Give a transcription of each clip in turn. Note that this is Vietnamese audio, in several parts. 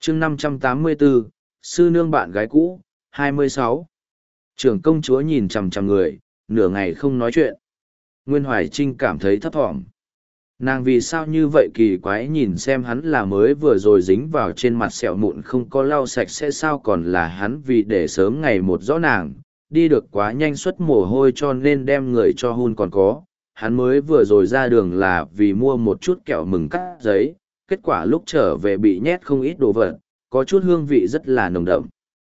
chương 584, sư nương bạn gái cũ, 26. Trưởng công chúa nhìn chằm chằm người, nửa ngày không nói chuyện. Nguyên Hoài Trinh cảm thấy thấp thỏm. Nàng vì sao như vậy kỳ quái nhìn xem hắn là mới vừa rồi dính vào trên mặt sẹo mụn không có lau sạch sẽ sao còn là hắn vì để sớm ngày một rõ nàng, đi được quá nhanh suất mồ hôi cho nên đem người cho hun còn có. Hắn mới vừa rồi ra đường là vì mua một chút kẹo mừng cắt giấy, kết quả lúc trở về bị nhét không ít đồ vật, có chút hương vị rất là nồng đậm.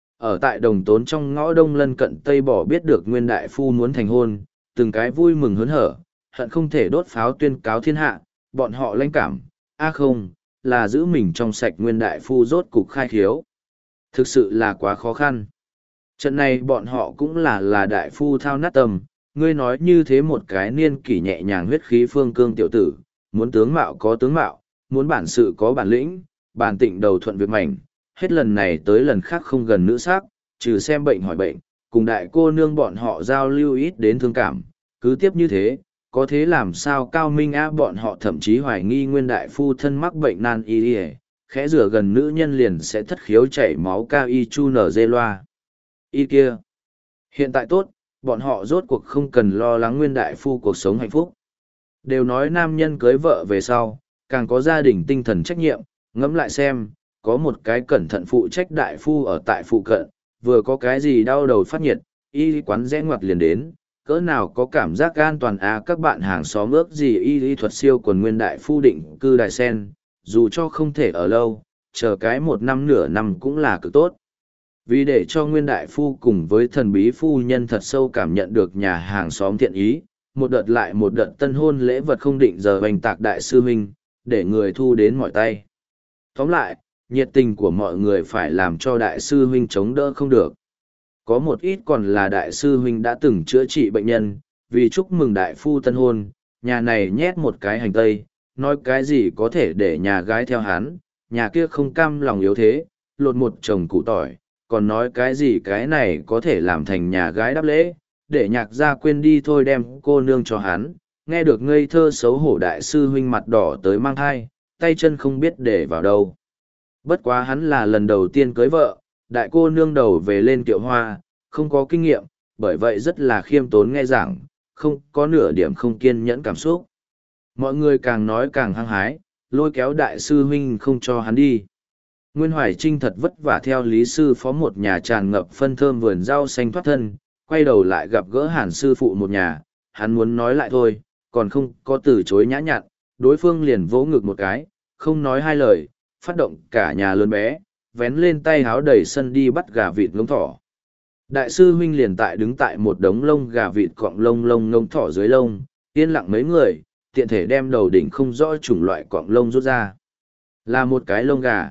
Ở tại Đồng Tốn trong ngõ đông lân cận Tây Bỏ biết được Nguyên Đại Phu muốn thành hôn, từng cái vui mừng hớn hở, hận không thể đốt pháo tuyên cáo thiên hạ, bọn họ lãnh cảm, không, là giữ mình trong sạch Nguyên Đại Phu rốt cục khai khiếu. Thực sự là quá khó khăn. Trận này bọn họ cũng là Đại Phu thao nát tâm, ngươi nói như thế một cái niên kỷ nhẹ nhàng huyết khí phương cương tiểu tử, muốn tướng mạo có tướng mạo, muốn bản sự có bản lĩnh, bản tịnh đầu thuận việc mảnh, hết lần này tới lần khác không gần nữ sắc, trừ xem bệnh hỏi bệnh, cùng đại cô nương bọn họ giao lưu ít đến thương cảm, cứ tiếp như thế, có thế làm sao cao minh bọn họ thậm chí hoài nghi Nguyên Đại Phu thân mắc bệnh nan y, khẽ rửa gần nữ nhân liền sẽ thất khiếu chảy máu cao y chu nở dê loa. Y kia. Hiện tại tốt, bọn họ rốt cuộc không cần lo lắng Nguyên Đại Phu cuộc sống hạnh phúc. Đều nói nam nhân cưới vợ về sau, càng có gia đình tinh thần trách nhiệm, ngẫm lại xem, có một cái cẩn thận phụ trách đại phu ở tại phụ cận, vừa có cái gì đau đầu phát nhiệt, y quán rẽ ngoặt liền đến, cỡ nào có cảm giác an toàn các bạn hàng xóm ước gì y thuật siêu quần Nguyên Đại Phu định cư Đài Sen, dù cho không thể ở lâu, chờ cái 1 năm nửa năm cũng là cực tốt. Vì để cho Nguyên Đại Phu cùng với thần bí phu nhân thật sâu cảm nhận được nhà hàng xóm thiện ý, một đợt lại một đợt tân hôn lễ vật không định giờ bành tạc đại sư huynh, để người thu đến mọi tay. Tóm lại, nhiệt tình của mọi người phải làm cho đại sư huynh chống đỡ không được. Có một ít còn là đại sư huynh đã từng chữa trị bệnh nhân, vì chúc mừng đại phu tân hôn, nhà này nhét một cái hành tây, nói cái gì có thể để nhà gái theo hắn, nhà kia không cam lòng yếu thế, lột một chồng củ tỏi, còn nói cái gì cái này có thể làm thành nhà gái đáp lễ, để nhạc gia quên đi thôi đem cô nương cho hắn, nghe được ngây thơ xấu hổ đại sư huynh mặt đỏ tới mang thai, tay chân không biết để vào đâu. Bất quá hắn là lần đầu tiên cưới vợ, đại cô nương đầu về lên kiệu hoa, không có kinh nghiệm, bởi vậy rất là khiêm tốn nghe giảng, không có nửa điểm không kiên nhẫn cảm xúc. Mọi người càng nói càng hăng hái, lôi kéo đại sư huynh không cho hắn đi. Nguyên Hoài Trinh thật vất vả theo lý sư phó một nhà tràn ngập phân thơm vườn rau xanh thoát thân, quay đầu lại gặp gỡ Hàn sư phụ một nhà, hắn muốn nói lại thôi, còn không có từ chối nhã nhặn, đối phương liền vỗ ngực một cái, không nói hai lời, phát động cả nhà lớn bé, vén lên tay háo đầy sân đi bắt gà vịt ngông thỏ. Đại sư huynh liền tại đứng tại một đống lông gà vịt cọng lông lông ngông thỏ dưới lông, yên lặng mấy người, tiện thể đem đầu đỉnh không rõ chủng loại cọng lông rút ra. Là một cái lông gà.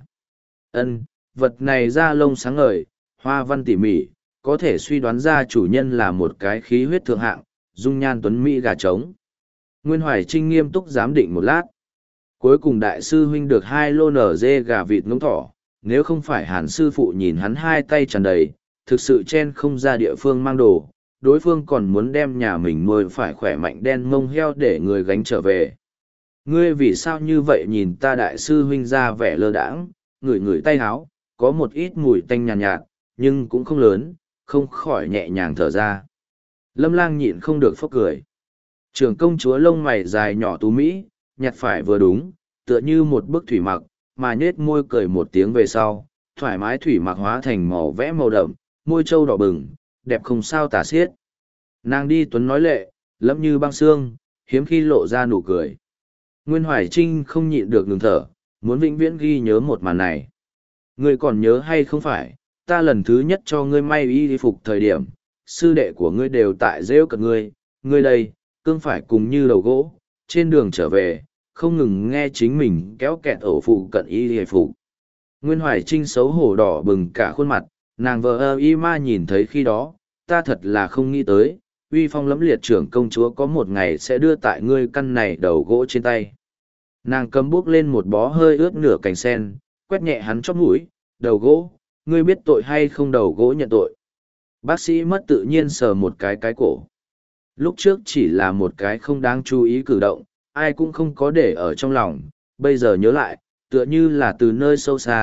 Vật này da lông sáng ngời, hoa văn tỉ mỉ, có thể suy đoán ra chủ nhân là một cái khí huyết thượng hạng, dung nhan tuấn mỹ gà trống. Nguyên Hoài Trinh nghiêm túc giám định một lát. Cuối cùng đại sư huynh được 2 lô nở dê gà vịt ngỗng thỏ, nếu không phải Hàn sư phụ nhìn hắn hai tay tràn đầy, thực sự chen không ra địa phương mang đồ, đối phương còn muốn đem nhà mình nuôi phải khỏe mạnh đen mông heo để người gánh trở về. Ngươi vì sao như vậy nhìn ta đại sư huynh ra vẻ lơ đãng, ngửi ngửi tay háo, có một ít mùi tanh nhàn nhạt, nhưng cũng không lớn, không khỏi nhẹ nhàng thở ra. Lâm Lang nhịn không được phốc cười. Trưởng công chúa lông mày dài nhỏ tú mỹ, nhặt phải vừa đúng, tựa như một bức thủy mặc, mà nhết môi cười một tiếng về sau, thoải mái thủy mặc hóa thành màu vẽ màu đậm, môi trâu đỏ bừng, đẹp không sao tả xiết. Nàng đi tuấn nói lệ, lẫm như băng xương, hiếm khi lộ ra nụ cười. Nguyên Hoài Trinh không nhịn được ngừng thở, muốn vĩnh viễn ghi nhớ một màn này. Ngươi còn nhớ hay không phải, ta lần thứ nhất cho ngươi may y phục thời điểm, sư đệ của ngươi đều tại rêu cận ngươi đây, cương phải cùng như đầu gỗ, trên đường trở về, không ngừng nghe chính mình kéo kẹt ổ phụ cận y phục. Nguyên Hoài Trinh xấu hổ đỏ bừng cả khuôn mặt, nàng vờ y ma nhìn thấy khi đó, ta thật là không nghĩ tới, uy phong lẫm liệt trưởng công chúa có một ngày sẽ đưa tại ngươi căn này đầu gỗ trên tay. Nàng cầm bước lên một bó hơi ướt nửa cành sen, quét nhẹ hắn chóp mũi, đầu gỗ, ngươi biết tội hay không đầu gỗ nhận tội. Bác sĩ mất tự nhiên sờ một cái cổ. Lúc trước chỉ là một cái không đáng chú ý cử động, ai cũng không có để ở trong lòng, bây giờ nhớ lại, tựa như là từ nơi sâu xa,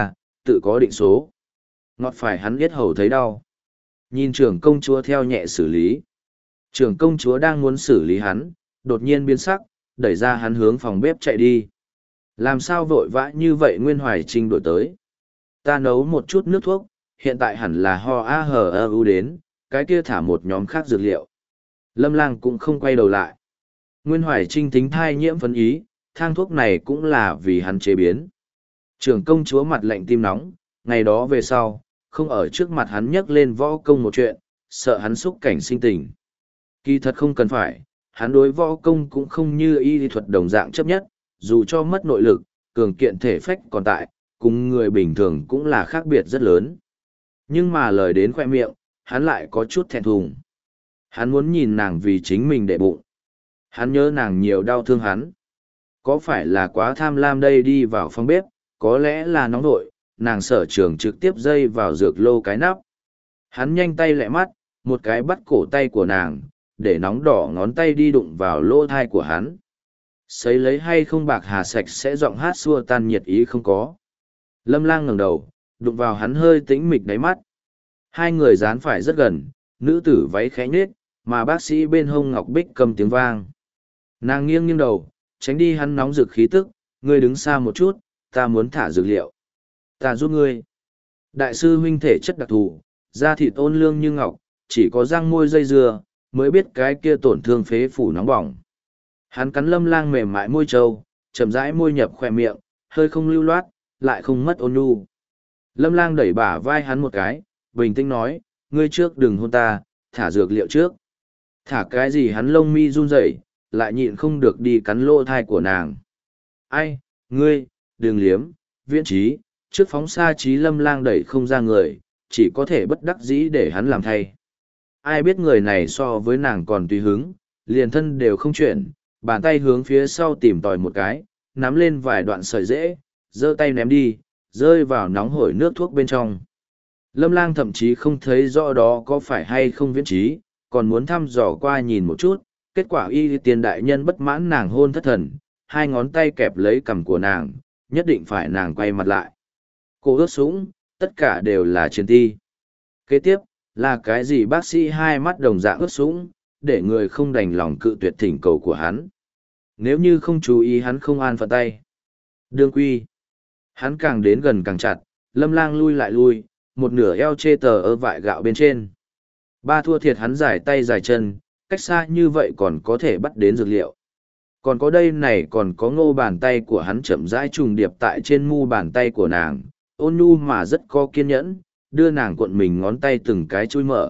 tự có định số. Ngọt phải hắn biết hầu thấy đau. Nhìn trưởng công chúa theo nhẹ xử lý. Trưởng công chúa đang muốn xử lý hắn, đột nhiên biến sắc, đẩy ra hắn hướng phòng bếp chạy đi. Làm sao vội vã như vậy Nguyên Hoài Trinh đổi tới. Ta nấu một chút nước thuốc, hiện tại hẳn là ho a hờ ơ u đến, cái kia thả một nhóm khác dược liệu. Lâm Lang cũng không quay đầu lại. Nguyên Hoài Trinh tính thai nhiễm phấn ý, thang thuốc này cũng là vì hắn chế biến. Trưởng công chúa mặt lạnh tim nóng, ngày đó về sau, không ở trước mặt hắn nhắc lên võ công một chuyện, sợ hắn xúc cảnh sinh tình. Kỳ thật không cần phải, hắn đối võ công cũng không như y thuật đồng dạng chấp nhất, dù cho mất nội lực, cường kiện thể phách còn tại, cùng người bình thường cũng là khác biệt rất lớn. Nhưng mà lời đến khoe miệng, hắn lại có chút thẹn thùng. Hắn muốn nhìn nàng vì chính mình đệ bụng. Hắn nhớ nàng nhiều đau thương hắn. Có phải là quá tham lam đây đi vào phòng bếp, có lẽ là nóng nội, nàng sở trường trực tiếp dây vào dược lô cái nắp. Hắn nhanh tay lẹ mắt, một cái bắt cổ tay của nàng, để nóng đỏ ngón tay đi đụng vào lỗ thai của hắn. Sấy lấy hay không bạc hà sạch sẽ giọng hát xua tan nhiệt ý không có. Lâm Lang ngẩng đầu, đụng vào hắn hơi tĩnh mịch đáy mắt. Hai người dán phải rất gần, nữ tử váy khẽ nhếch, mà bác sĩ bên hông ngọc bích cầm tiếng vang. Nàng nghiêng nghiêng đầu, tránh đi hắn nóng rực khí tức, ngươi đứng xa một chút, ta muốn thả dược liệu. Ta giúp ngươi. Đại sư huynh thể chất đặc thù, da thịt ôn lương như ngọc, chỉ có răng môi dây dưa, mới biết cái kia tổn thương phế phủ nóng bỏng. Hắn cắn Lâm Lang mềm mại môi trâu, chậm rãi môi nhập khoe miệng, hơi không lưu loát, lại không mất ôn nhu. Lâm Lang đẩy bả vai hắn một cái, bình tĩnh nói, ngươi trước đừng hôn ta, thả dược liệu trước. Thả cái gì hắn lông mi run rẩy, lại nhịn không được đi cắn lỗ thai của nàng. Ai, ngươi, đừng liếm, viễn trí, trước phóng xa trí Lâm Lang đẩy không ra người, chỉ có thể bất đắc dĩ để hắn làm thay. Ai biết người này so với nàng còn tùy hứng, liền thân đều không chuyển, bàn tay hướng phía sau tìm tòi một cái, nắm lên vài đoạn sợi dễ, giơ tay ném đi, rơi vào nóng hổi nước thuốc bên trong. Lâm Lang thậm chí không thấy rõ đó có phải hay không viễn trí, còn muốn thăm dò qua nhìn một chút, kết quả y tiền đại nhân bất mãn nàng hôn thất thần, hai ngón tay kẹp lấy cằm của nàng, nhất định phải nàng quay mặt lại. Cô ướt sũng, tất cả đều là chiến ti. Kế tiếp, là cái gì bác sĩ hai mắt đồng dạng ướt sũng, để người không đành lòng cự tuyệt thỉnh cầu của hắn. Nếu như không chú ý hắn không an phận tay. Đương quy. Hắn càng đến gần càng chặt, Lâm Lang lui lại lui, một nửa eo chê tờ ở vại gạo bên trên. Ba thua thiệt hắn giải tay giải chân, cách xa như vậy còn có thể bắt đến dược liệu. Còn có đây này còn có ngô bàn tay của hắn chậm rãi trùng điệp tại trên mu bàn tay của nàng, ôn nhu mà rất có kiên nhẫn, đưa nàng cuộn mình ngón tay từng cái chui mở.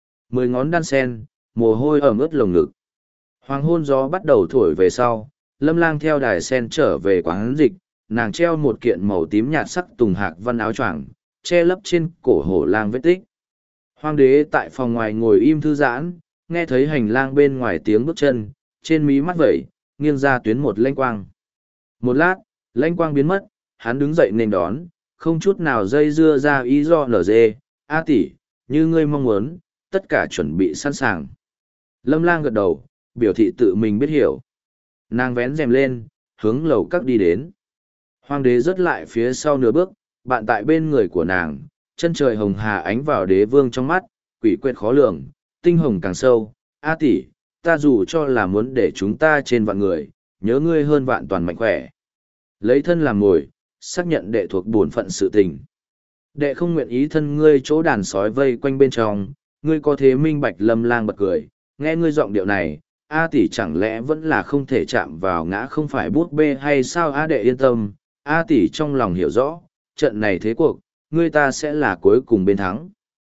10 ngón đan sen, mồ hôi ẩm ướt lồng ngực. Hoàng hôn gió bắt đầu thổi về sau, Lâm Lang theo đài sen trở về quán dịch, nàng treo một kiện màu tím nhạt sắc tùng hạc văn áo choàng, che lấp trên cổ hổ lang vết tích. Hoàng đế tại phòng ngoài ngồi im thư giãn, nghe thấy hành lang bên ngoài tiếng bước chân, trên mí mắt vẩy, nghiêng ra tuyến một lanh quang. Một lát, lanh quang biến mất, hắn đứng dậy nên đón, không chút nào dây dưa ra ý do nở dê, A tỷ, như ngươi mong muốn, tất cả chuẩn bị sẵn sàng. Lâm Lang gật đầu, biểu thị tự mình biết hiểu. Nàng vén rèm lên, hướng lầu các đi đến. Hoàng đế rớt lại phía sau nửa bước, bạn tại bên người của nàng, chân trời hồng hà ánh vào đế vương trong mắt, quỷ quyệt khó lường, tinh hồng càng sâu. A tỷ, ta dù cho là muốn để chúng ta trên vạn người, nhớ ngươi hơn vạn toàn mạnh khỏe. Lấy thân làm mồi, xác nhận đệ thuộc bổn phận sự tình. Đệ không nguyện ý thân ngươi chỗ đàn sói vây quanh bên trong, ngươi có thế minh bạch. Lâm Lang bật cười, nghe ngươi giọng điệu này, A tỷ chẳng lẽ vẫn là không thể chạm vào ngã không phải bút bê hay sao? A đệ yên tâm, A tỷ trong lòng hiểu rõ, trận này thế cuộc, ngươi ta sẽ là cuối cùng bên thắng.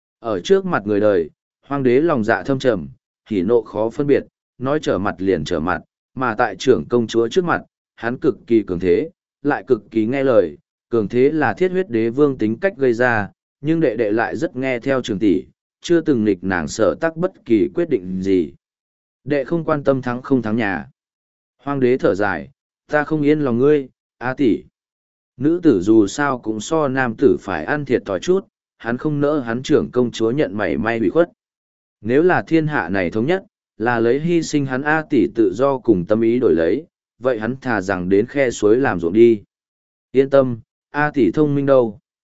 Ở trước mặt người đời, hoàng đế lòng dạ thâm trầm, hỉ nộ khó phân biệt, nói trở mặt liền trở mặt, mà tại trưởng công chúa trước mặt, hắn cực kỳ cường thế, lại cực kỳ nghe lời, cường thế là thiết huyết đế vương tính cách gây ra, nhưng đệ đệ lại rất nghe theo trường tỷ, chưa từng nghịch nàng sở tắc bất kỳ quyết định gì. Đệ không quan tâm thắng không thắng nhà. Hoàng đế thở dài, ta không yên lòng ngươi, A tỷ. Nữ tử dù sao cũng so nam tử phải ăn thiệt thòi chút, hắn không nỡ hắn trưởng công chúa nhận mảy may bị khuất. Nếu là thiên hạ này thống nhất, là lấy hy sinh hắn A tỷ tự do cùng tâm ý đổi lấy, vậy hắn thà rằng đến khe suối làm ruộng đi. Yên tâm, A tỷ thông minh đâu.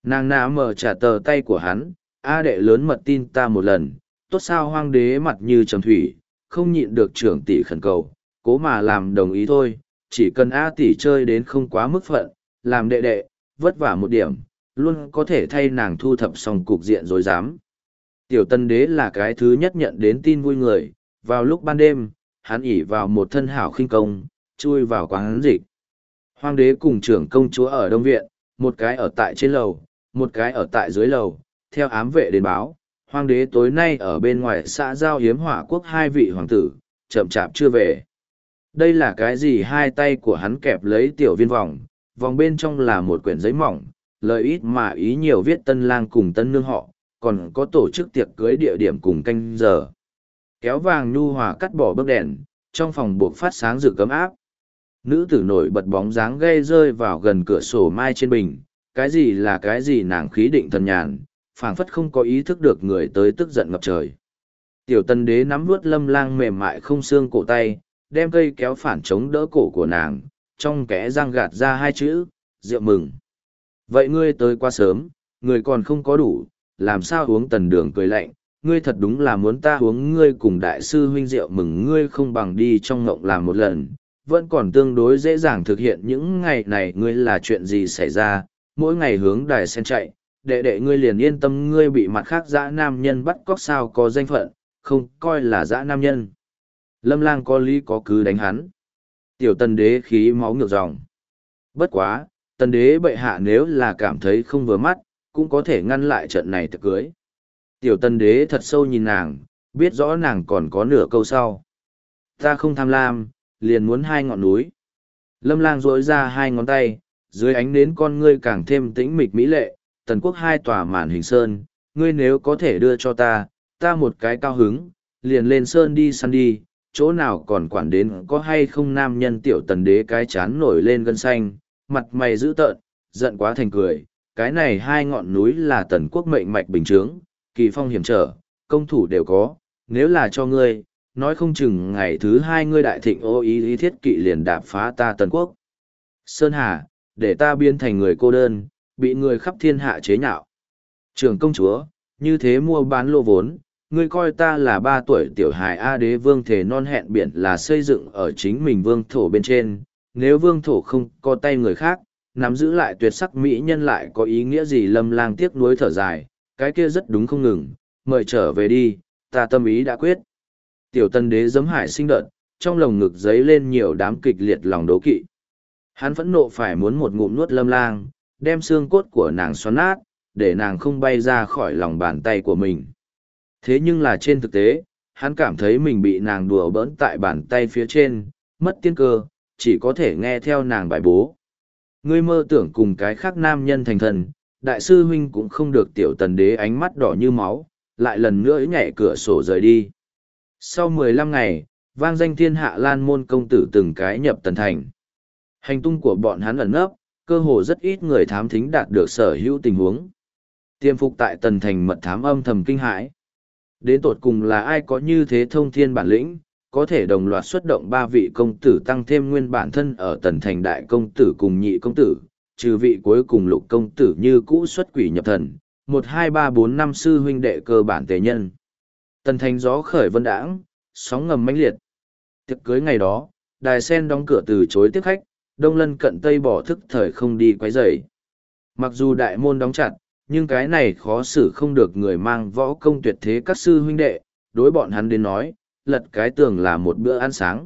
Nàng nã mở trả tờ tay của hắn, A đệ lớn mật tin ta một lần, tốt sao hoàng đế mặt như trầm thủy, không nhịn được trưởng tỷ khẩn cầu, cố mà làm đồng ý thôi, chỉ cần A tỷ chơi đến không quá mức phận, làm đệ đệ, vất vả một điểm, luôn có thể thay nàng thu thập xong cục diện rồi dám. Tiểu tân đế là cái thứ nhất nhận đến tin vui người, vào lúc ban đêm, hắn ỉ vào một thân hảo khinh công, chui vào quán dịch. Hoàng đế cùng trưởng công chúa ở Đông Viện, một cái ở tại trên lầu, một cái ở tại dưới lầu, theo ám vệ đến báo, hoàng đế tối nay ở bên ngoài xã giao hiếm hỏa quốc hai vị hoàng tử, chậm chạp chưa về. Đây là cái gì? Hai tay của hắn kẹp lấy tiểu viên vòng, vòng bên trong là một quyển giấy mỏng, lời ít mà ý nhiều viết tân lang cùng tân nương họ, còn có tổ chức tiệc cưới địa điểm cùng canh giờ. Kéo vàng nhu hòa cắt bỏ bức đèn, trong phòng buộc phát sáng rực ấm áp. Nữ tử nổi bật bóng dáng gây rơi vào gần cửa sổ mai trên bình, cái gì là cái gì nàng khí định thần nhàn, phảng phất không có ý thức được người tới tức giận ngập trời. Tiểu tân đế nắm vuốt Lâm Lang mềm mại không xương cổ tay, đem cây kéo phản chống đỡ cổ của nàng, trong kẽ răng gạt ra hai chữ, rượu mừng. Vậy ngươi tới quá sớm, người còn không có đủ, làm sao uống? Tần Đường cười lạnh, ngươi thật đúng là muốn ta uống ngươi cùng đại sư huynh rượu mừng, ngươi không bằng đi trong ngộng làm một lần, vẫn còn tương đối dễ dàng thực hiện. Những ngày này ngươi là chuyện gì xảy ra, mỗi ngày hướng đài sen chạy, đệ đệ ngươi liền yên tâm, ngươi bị mặt khác dã nam nhân bắt cóc sao có danh phận, không coi là dã nam nhân. Lâm Lang có lý có cứ đánh hắn. Tiểu tần đế khí máu ngược dòng. Bất quá, tần đế bệ hạ nếu là cảm thấy không vừa mắt, cũng có thể ngăn lại trận này tiệc cưới. Tiểu tần đế thật sâu nhìn nàng, biết rõ nàng còn có nửa câu sau. Ta không tham lam, liền muốn hai ngọn núi. Lâm Lang duỗi ra hai ngón tay, dưới ánh nến con ngươi càng thêm tĩnh mịch mỹ lệ. Tần quốc hai tòa màn hình sơn, ngươi nếu có thể đưa cho ta, ta một cái cao hứng, liền lên sơn đi săn đi, chỗ nào còn quản đến có hay không nam nhân. Tiểu tần đế cái chán nổi lên gân xanh, mặt mày dữ tợn, giận quá thành cười. Cái này hai ngọn núi là tần quốc mệnh mạch bình chướng, kỳ phong hiểm trở, công thủ đều có, nếu là cho ngươi, nói không chừng ngày thứ hai ngươi đại thịnh ô ý thiết kỵ liền đạp phá ta tần quốc. Sơn Hà, để ta biến thành người cô đơn, bị người khắp thiên hạ chế nhạo. Trưởng công chúa, như thế mua bán lô vốn, ngươi coi ta là 3 tuổi tiểu hài A. Đế vương thề non hẹn biển là xây dựng ở chính mình vương thổ bên trên, nếu vương thổ không có tay người khác, nắm giữ lại tuyệt sắc mỹ nhân lại có ý nghĩa gì? Lâm Lang tiếc nuối thở dài, cái kia rất đúng không ngừng, mời trở về đi, ta tâm ý đã quyết. Tiểu tân đế giấm hải sinh đợt, trong lồng ngực dấy lên nhiều đám kịch liệt lòng đố kỵ. Hắn phẫn nộ phải muốn một ngụm nuốt Lâm Lang, đem xương cốt của nàng xoắn nát, để nàng không bay ra khỏi lòng bàn tay của mình. Thế nhưng là trên thực tế, hắn cảm thấy mình bị nàng đùa bỡn tại bàn tay phía trên, mất tiên cơ, chỉ có thể nghe theo nàng bài bố. Ngươi mơ tưởng cùng cái khác nam nhân thành thần, đại sư huynh cũng không được. Tiểu tần đế ánh mắt đỏ như máu, lại lần nữa nhảy cửa sổ rời đi. Sau 15 ngày, vang danh thiên hạ Lan môn công tử từng cái nhập tần thành. Hành tung của bọn hắn ẩn nấp, cơ hồ rất ít người thám thính đạt được sở hữu tình huống. Tiêm phục tại tần thành mật thám âm thầm kinh hãi. Đến tột cùng là ai có như thế thông thiên bản lĩnh, có thể đồng loạt xuất động 3 vị công tử tăng thêm nguyên bản thân ở tần thành đại công tử cùng nhị công tử, trừ vị cuối cùng lục công tử như cũ xuất quỷ nhập thần, 1 2 3 4 5 sư huynh đệ cơ bản tề nhân. Tần thành gió khởi vân đãng, sóng ngầm mãnh liệt. Tiệc cưới ngày đó, đài sen đóng cửa từ chối tiếp khách, đông lân cận tây bỏ thức thời không đi quấy rầy. Mặc dù đại môn đóng chặt, nhưng cái này khó xử không được người mang võ công tuyệt thế các sư huynh đệ, đối bọn hắn đến nói, lật cái tường là một bữa ăn sáng.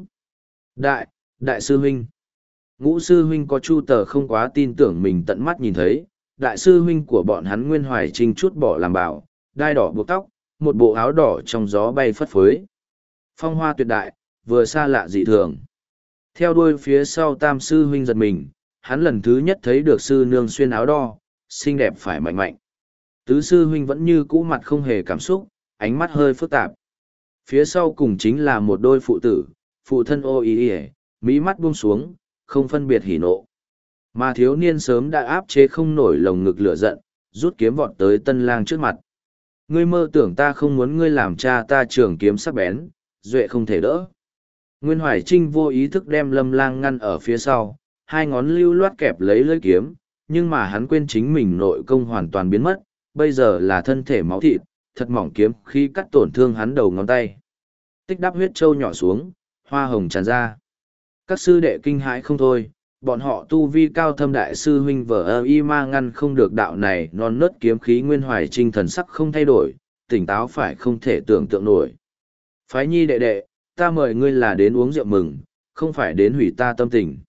Đại sư huynh. Ngũ sư huynh có Chu Tờ không quá tin tưởng mình tận mắt nhìn thấy, đại sư huynh của bọn hắn Nguyên Hoài Trinh chút bỏ làm bảo, đai đỏ buộc tóc, một bộ áo đỏ trong gió bay phất phới. Phong hoa tuyệt đại, vừa xa lạ dị thường. Theo đuôi phía sau tam sư huynh giật mình, hắn lần thứ nhất thấy được sư nương xuyên áo đo, xinh đẹp phải mạnh mạnh. Tứ sư huynh vẫn như cũ mặt không hề cảm xúc, ánh mắt hơi phức tạp. Phía sau cùng chính là một đôi phụ tử, phụ thân ô ý ỉa, mí mắt buông xuống, không phân biệt hỉ nộ. Mà thiếu niên sớm đã áp chế không nổi lồng ngực lửa giận, rút kiếm vọt tới tân lang trước mặt. Ngươi mơ tưởng ta không muốn ngươi làm cha ta trường kiếm sắc bén, duệ không thể đỡ. Nguyên Hoài Trinh vô ý thức đem Lâm Lang ngăn ở phía sau, hai ngón lưu loát kẹp lấy lưỡi kiếm, nhưng mà hắn quên chính mình nội công hoàn toàn biến mất, bây giờ là thân thể máu thịt, thật mỏng kiếm khi cắt tổn thương hắn đầu ngón tay. Tích đắp huyết trâu nhỏ xuống, hoa hồng tràn ra. Các sư đệ kinh hãi không thôi, bọn họ tu vi cao thâm đại sư huynh vợ y ma ngăn không được đạo này non nớt kiếm khí Nguyên Hoài Trinh thần sắc không thay đổi, tỉnh táo phải không thể tưởng tượng nổi. Phái nhi đệ đệ, ta mời ngươi là đến uống rượu mừng, không phải đến hủy ta tâm tình.